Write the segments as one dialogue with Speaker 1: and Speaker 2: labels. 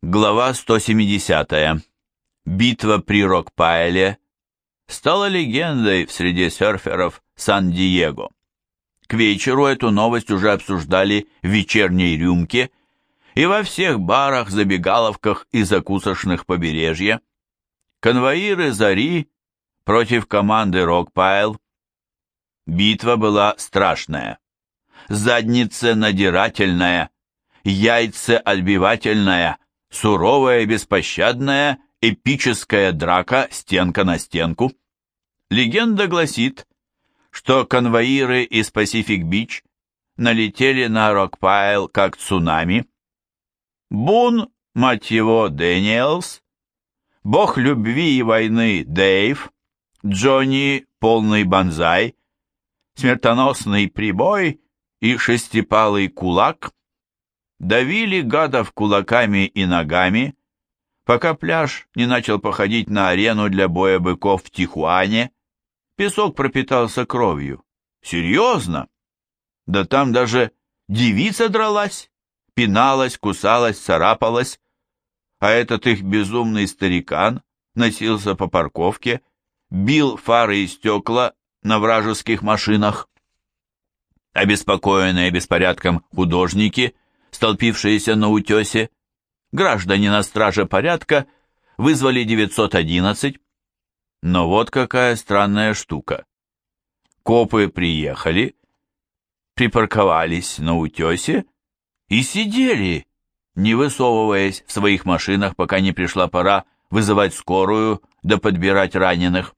Speaker 1: Глава 170. Битва при Рок-Пайле стала легендой в среде серферов Сан-Диего. К вечеру эту новость уже обсуждали в вечерней рюмке и во всех барах, забегаловках и закусочных побережья. Конвоиры «Зари» против команды Рок-Пайл. Битва была страшная. Задница надирательная, яйца отбивательная, суровая и беспощадная, эпическая драка стенка на стенку. Легенда гласит, что конвоиры из Пасифик-Бич налетели на Рок-Пайл как цунами. Бун, мать его, Дэниелс, бог любви и войны Дэйв, Джонни, полный банзай, смертоносный прибой и шестипалый кулак давили гадов кулаками и ногами, пока пляж не начал походить на арену для боя быков в Тихуане. Песок пропитался кровью. Серьезно? Да там даже девица дралась, пиналась, кусалась, царапалась, а этот их безумный старикан носился по парковке, бил фары и стекла на вражеских машинах. Обеспокоенные беспорядком художники, столпившиеся на утесе, граждане на страже порядка, вызвали 911. Но вот какая странная штука. Копы приехали, припарковались на утесе и сидели, не высовываясь в своих машинах, пока не пришла пора вызывать скорую да подбирать раненых.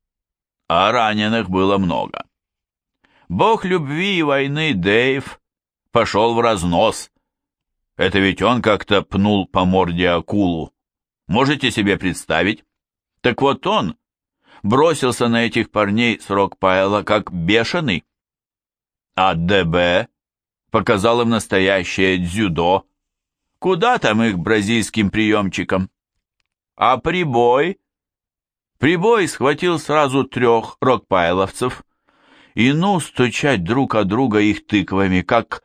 Speaker 1: А раненых было много. Бог любви и войны Дэйв пошел в разнос. Это ведь он как-то пнул по морде акулу. Можете себе представить? Так вот он бросился на этих парней с Рок-Пайла как бешеный. А ДБ показал им настоящее дзюдо. Куда там их бразильским приемчикам? А Прибой? Прибой схватил сразу 3 рокпайловцев и стучать друг от друга их тыквами, как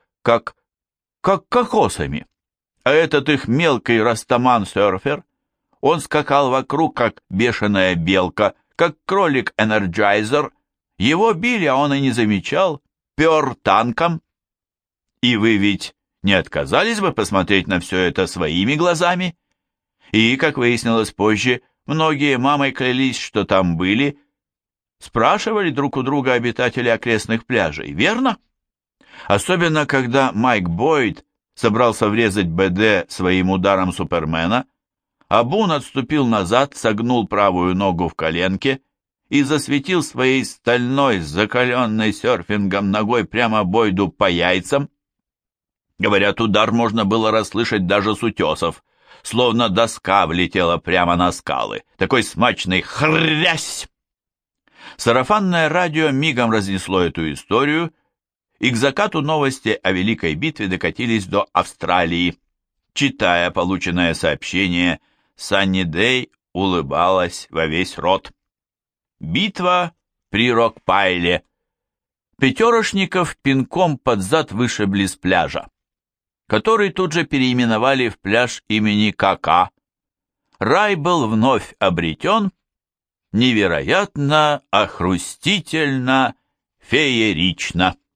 Speaker 1: кокосами. А этот их мелкий растаман-серфер, он скакал вокруг, как бешеная белка, как кролик-энерджайзер. Его били, а он и не замечал, пер танком. И вы ведь не отказались бы посмотреть на все это своими глазами? И, как выяснилось позже, многие мамой клялись, что там были, спрашивали друг у друга обитатели окрестных пляжей, верно? Особенно, когда Майк Бойд собрался врезать БД своим ударом Супермена, а Бун отступил назад, согнул правую ногу в коленке и засветил своей стальной, закаленной серфингом ногой прямо Бойду по яйцам. Говорят, удар можно было расслышать даже с утесов, словно доска влетела прямо на скалы. Такой смачный хрясь! Сарафанное радио мигом разнесло эту историю, и к закату новости о Великой битве докатились до Австралии. Читая полученное сообщение, Санни Дэй улыбалась во весь рот. Битва при Рок-Пайле. Пятерошников пинком под зад вышибли с пляжа, который тут же переименовали в пляж имени Кака. Рай был вновь обретен, невероятно, охрустительно, феерично.